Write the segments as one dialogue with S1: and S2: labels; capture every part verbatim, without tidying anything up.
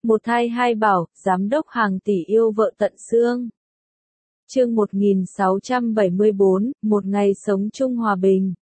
S1: Một thai hai bảo, giám đốc hàng tỷ yêu vợ tận xương. Chương một nghìn sáu trăm bảy mươi bốn, một ngày sống chung hòa bình.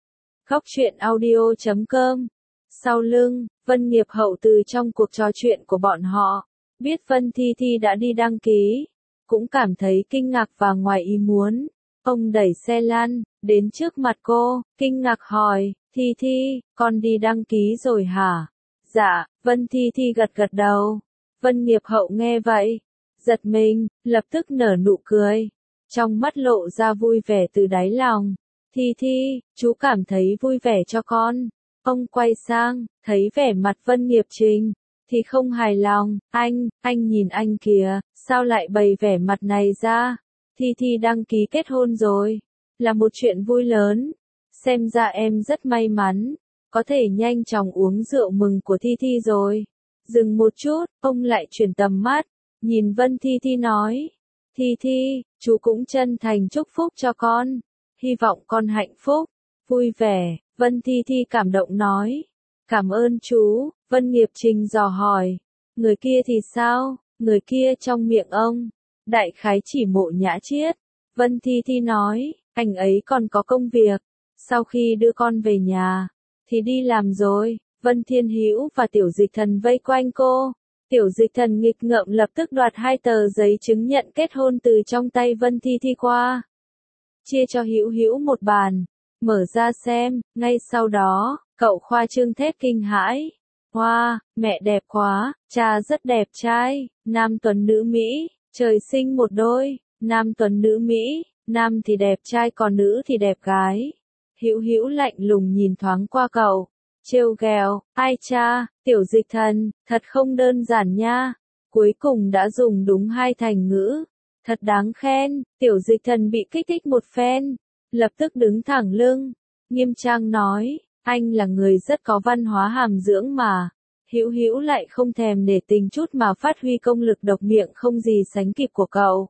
S1: Góc truyện audio chấm com. Sau lưng, Vân Nghiệp Hậu từ trong cuộc trò chuyện của bọn họ, biết Vân Thi Thi đã đi đăng ký, cũng cảm thấy kinh ngạc và ngoài ý muốn. Ông đẩy xe lăn, đến trước mặt cô, kinh ngạc hỏi, Thi Thi, con đi đăng ký rồi hả? Dạ, Vân Thi Thi gật gật đầu. Vân Nghiệp Hậu nghe vậy, giật mình, lập tức nở nụ cười, trong mắt lộ ra vui vẻ từ đáy lòng. Thi Thi, chú cảm thấy vui vẻ cho con. Ông quay sang, thấy vẻ mặt Vân Nghiệp Trình, thì không hài lòng, anh, anh nhìn anh kìa, sao lại bày vẻ mặt này ra? Thi Thi đăng ký kết hôn rồi, là một chuyện vui lớn. Xem ra em rất may mắn, có thể nhanh chóng uống rượu mừng của Thi Thi rồi. Dừng một chút, ông lại chuyển tầm mắt, nhìn Vân Thi Thi nói, Thi Thi, chú cũng chân thành chúc phúc cho con, hy vọng con hạnh phúc, vui vẻ. Vân Thi Thi cảm động nói, cảm ơn chú. Vân Nghiệp Trình dò hỏi, người kia thì sao? Người kia trong miệng ông, đại khái chỉ Mộ Nhã Chiết. Vân Thi Thi nói, anh ấy còn có công việc, sau khi đưa con về nhà, thì đi làm rồi. Vân Thiên Hữu và Tiểu Dịch Thần vây quanh cô. Tiểu Dịch Thần nghịch ngợm lập tức đoạt hai tờ giấy chứng nhận kết hôn từ trong tay Vân Thi Thi qua, chia cho Hữu Hữu một bàn, mở ra xem. Ngay sau đó, cậu khoa trương thét kinh hãi, hoa, wow, mẹ đẹp quá, cha rất đẹp trai, nam tuấn nữ Mỹ, trời sinh một đôi, nam tuấn nữ Mỹ, nam thì đẹp trai còn nữ thì đẹp gái. Hữu Hữu lạnh lùng nhìn thoáng qua cậu, trêu ghẹo, ai cha, Tiểu Dịch Thần, thật không đơn giản nha, cuối cùng đã dùng đúng hai thành ngữ, thật đáng khen. Tiểu Dịch Thần bị kích thích một phen, lập tức đứng thẳng lưng, nghiêm trang nói, anh là người rất có văn hóa hàm dưỡng mà. Hữu Hữu lại không thèm để tình chút mà phát huy công lực độc miệng không gì sánh kịp của cậu.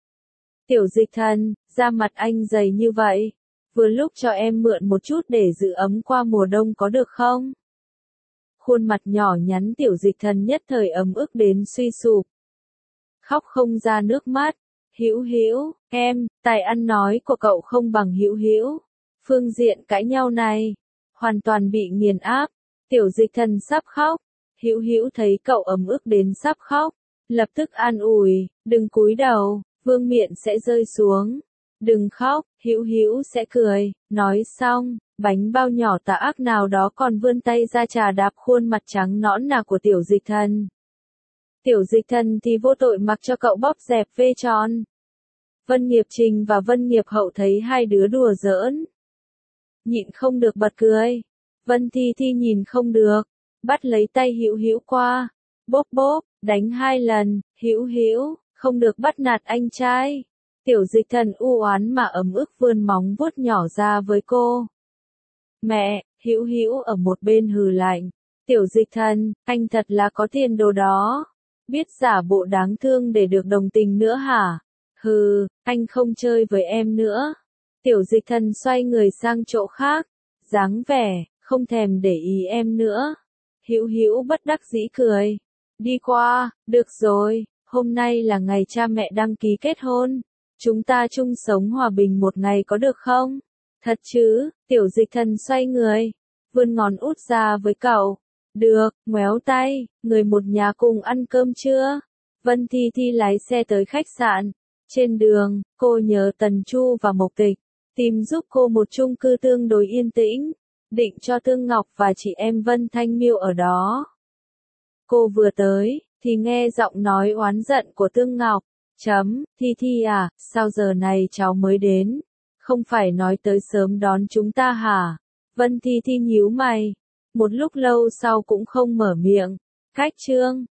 S1: Tiểu Dịch Thần, da mặt anh dày như vậy, vừa lúc cho em mượn một chút để giữ ấm qua mùa đông có được không? Khuôn mặt nhỏ nhắn Tiểu Dịch Thần nhất thời ấm ức đến suy sụp, khóc không ra nước mắt. Hữu Hữu, em, tài ăn nói của cậu không bằng Hữu Hữu. Phương diện cãi nhau này, hoàn toàn bị nghiền áp. Tiểu Dịch Thần sắp khóc. Hữu Hữu thấy cậu ấm ức đến sắp khóc, lập tức an ủi, đừng cúi đầu, vương miện sẽ rơi xuống. Đừng khóc, Hữu Hữu sẽ cười. Nói xong, bánh bao nhỏ tà ác nào đó còn vươn tay ra trà đạp khuôn mặt trắng nõn nà của Tiểu Dịch Thần. Tiểu Dịch Thần thì vô tội mặc cho cậu bóp dẹp vê tròn. Vân Nghiệp Trình và Vân Nghiệp Hậu thấy hai đứa đùa giỡn, nhịn không được bật cười. Vân Thi Thi nhìn không được, bắt lấy tay Hữu Hữu qua, bóp bóp, đánh hai lần. Hữu Hữu, không được bắt nạt anh trai. Tiểu Dịch Thần u oán mà ấm ức vươn móng vuốt nhỏ ra với cô. Mẹ, Hữu Hữu ở một bên hừ lạnh, Tiểu Dịch Thần, anh thật là có tiền đồ đó, biết giả bộ đáng thương để được đồng tình nữa hả? Hừ, anh không chơi với em nữa. Tiểu Dịch Thần xoay người sang chỗ khác, dáng vẻ không thèm để ý em nữa. Hữu Hữu bất đắc dĩ cười, đi qua, được rồi, hôm nay là ngày cha mẹ đăng ký kết hôn, chúng ta chung sống hòa bình một ngày có được không? Thật chứ? Tiểu Dịch Thần xoay người, vươn ngón út ra với cậu. Được, ngoéo tay, người một nhà cùng ăn cơm chưa? Vân Thi Thi lái xe tới khách sạn. Trên đường, cô nhớ Tần Chu và Mộc Tịch, tìm giúp cô một chung cư tương đối yên tĩnh, định cho Tương Ngọc và chị em Vân Thanh Miêu ở đó. Cô vừa tới, thì nghe giọng nói oán giận của Tương Ngọc. Chấm, Thi Thi à, sao giờ này cháu mới đến? Không phải nói tới sớm đón chúng ta hả? Vân Thi Thi nhíu mày, một lúc lâu sau cũng không mở miệng. Cách chương